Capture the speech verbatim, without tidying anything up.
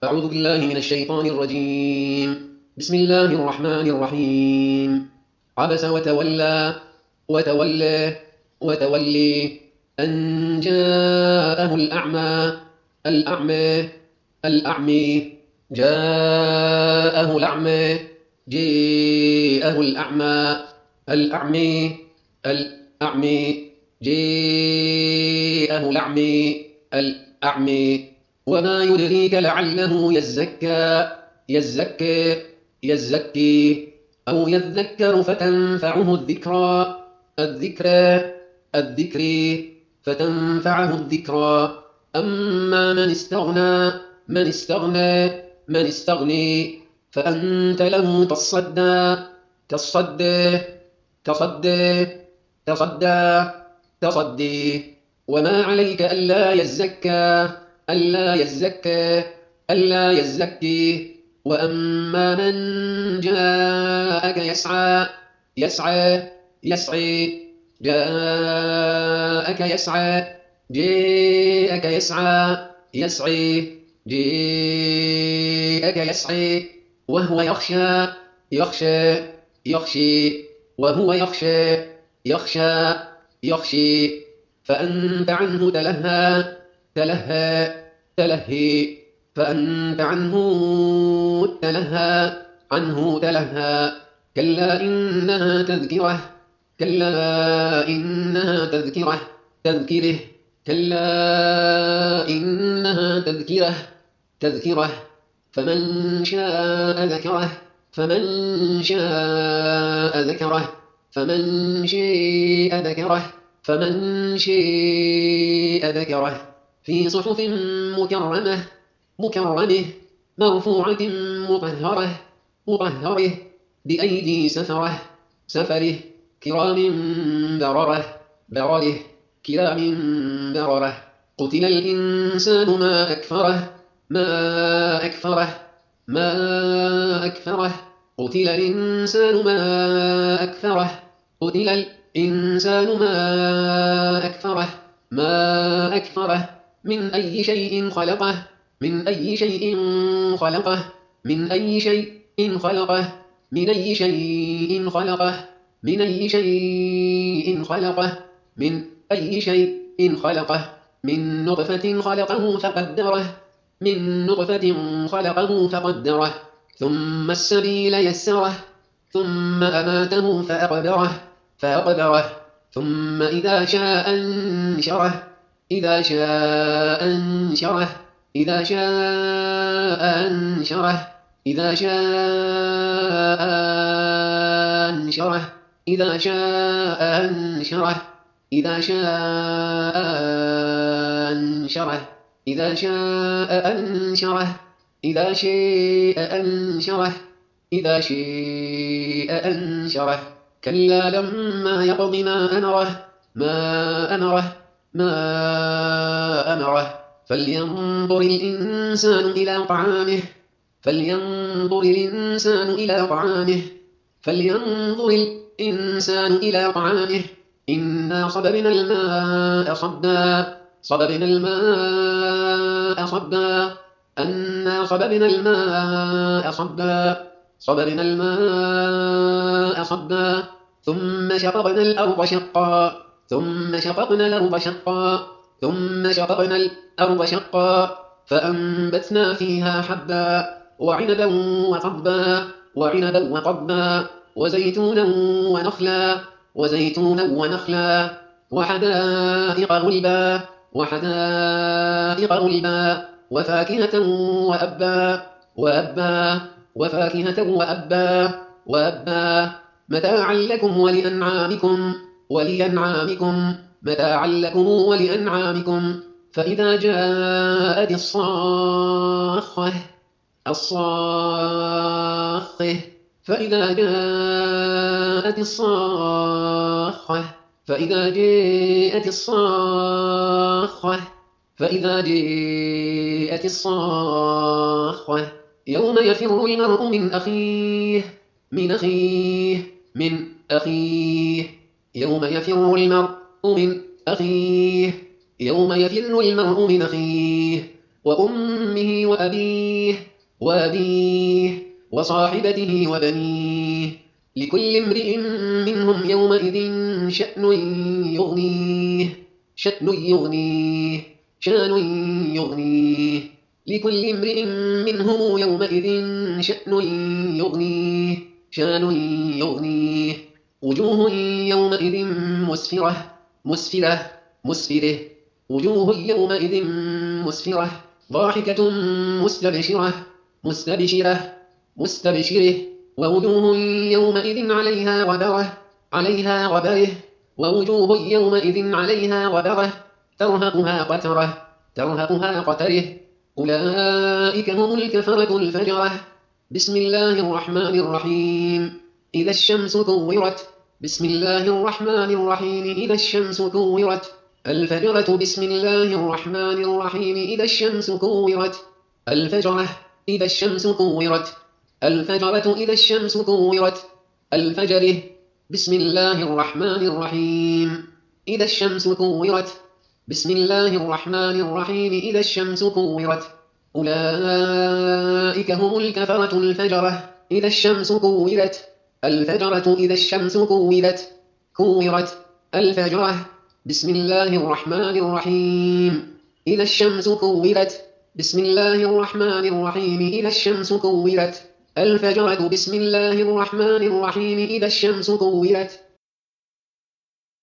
أعوذ بالله من الشيطان الرجيم. بسم الله الرحمن الرحيم. عبس وتولى وتولى وتولي أن جاءه الأعمى الأعمى الأعمي جاءه الأعمى جاءه الأعمى الأعمي الأعمي جاءه الأعمي الأعمي وما يدريك لعله يزكى يزكى يزكي أو يذكر فتنفعه الذكرى الذكرى الذكري فتنفعه الذكرى أما من استغنى من استغنى من استغني فأنت له تصدى تصدى تصدى تصدى تصدي وما عليك ألا يزكى ألا يزكى ألا يزكي وأما من جاءك يسعى يسعى يسعي جاءك يسعى جاءك يسعى يسعي جاءك يسعي وهو يخشى يخشى يخشي وهو يخشى يخشى يخشي فأنت عنه تلهى تلهى تلهي فأنت عنه تلهى عنه تلهى كلا إنها تذكرة كلا إنها تذكرة تذكره كلا إنها تذكرة تذكرة فمن شاء ذكره فمن شاء ذكره فمن شاء ذكره فمن شاء ذكره في صحف مكرمة مكرمة مرفوعة مطهرة مطهرة بأيدي سفرة سفره كرام بررة برره كرام بررة قتل الإنسان ما أكفره ما أكفره ما أكفره قتل الإنسان ما أكفره قتل الإنسان ما أكفره ما أكفره من أي شيء خلقه من أي شيء خلقه من أي شيء خلقه من أي شيء خلقه من أي شيء خلقه من أي شيء خلقه من نطفة خلقه فقدره من نطفة خلقه فقدره ثم السبيل يسره ثم أماته فأقبره فأقبره ثم إذا شاء أنشره إذا شاء أنشره إذا شاء أنشره إذا شاء أنشره إذا شاء أنشره إذا شاء أنشره إذا شاء أنشره إذا شاء أنشره إذا شاء أنشره كلا لما يقض ما أمره ما أمره ما أمره فلينظر الإنسان إلى طعامه فلينظر الإنسان إلى طعامه فلينظر الإنسان إلى طعامه إنا صببنا الماء صبا صببنا الماء صبا أنا صببنا الماء صبا صببنا الماء صبا ثم شققنا الأرض شقا ثم شققنا الأرض شقا ثم شققنا الأرض شقا فأنبتنا فيها حبا وعنبا وقضبا وعنبا وقضبا وزيتونا ونخلا وزيتونا ونخلا وحدائق غلبا وحدائق غلبا وفاكهة وأبا وأبا وفاكهة وأبا وأبا متاعا لكم ولأنعامكم ولأنعامكم متاعا لكم ولأنعامكم فإذا جاءت الصاخة الصاخة فإذا جاءت الصاخة فإذا جاءت الصاخة فإذا جاءت الصاخة يوم يفر المرء من أخيه من أخيه من أخيه يوم يفر المرء من أخيه يوم يفر المرء من أخيه وأمه وأبيه وأبيه وصاحبته وبنيه لكل امرئ منهم يومئذ شأن يغنيه شأن يغنيه شأن يغنيه لكل امرئ منهم يومئذ شأن يغنيه شأن يغنيه وجوه يومئذ مسفرة مسفرة مسفرة وجوه يومئذ مسفرة ضاحكة مستبشرة مستبشرة مستبشرة ووجوه يومئذ عليها غبرة عليها غبرة ووجوه يومئذ عليها غبرة ترهقها قترة ترهقها قترة أولئك هم الكفرة الفجرة بسم الله الرحمن الرحيم إذا الشمس كورت بسم الله الرحمن الرحيم إذا الشمس كورت الفجرة بسم الله الرحمن الرحيم إذا الشمس كورت الفجرة إذا الشمس كورت الفجرة إذا الشمس كورت الفجر بسم الله الرحمن الرحيم إذا الشمس كورت بسم الله الرحمن الرحيم إذا الشمس كورت أولئك هم الكفرة الفجرة إذا الشمس كورت الفجرة إذا الشمس كورت كورت الفجرة بسم الله الرحمن الرحيم إذا الشمس كورت بسم الله الرحمن الرحيم إذا الشمس كورت الفجرة بسم الله الرحمن الرحيم إذا الشمس كورت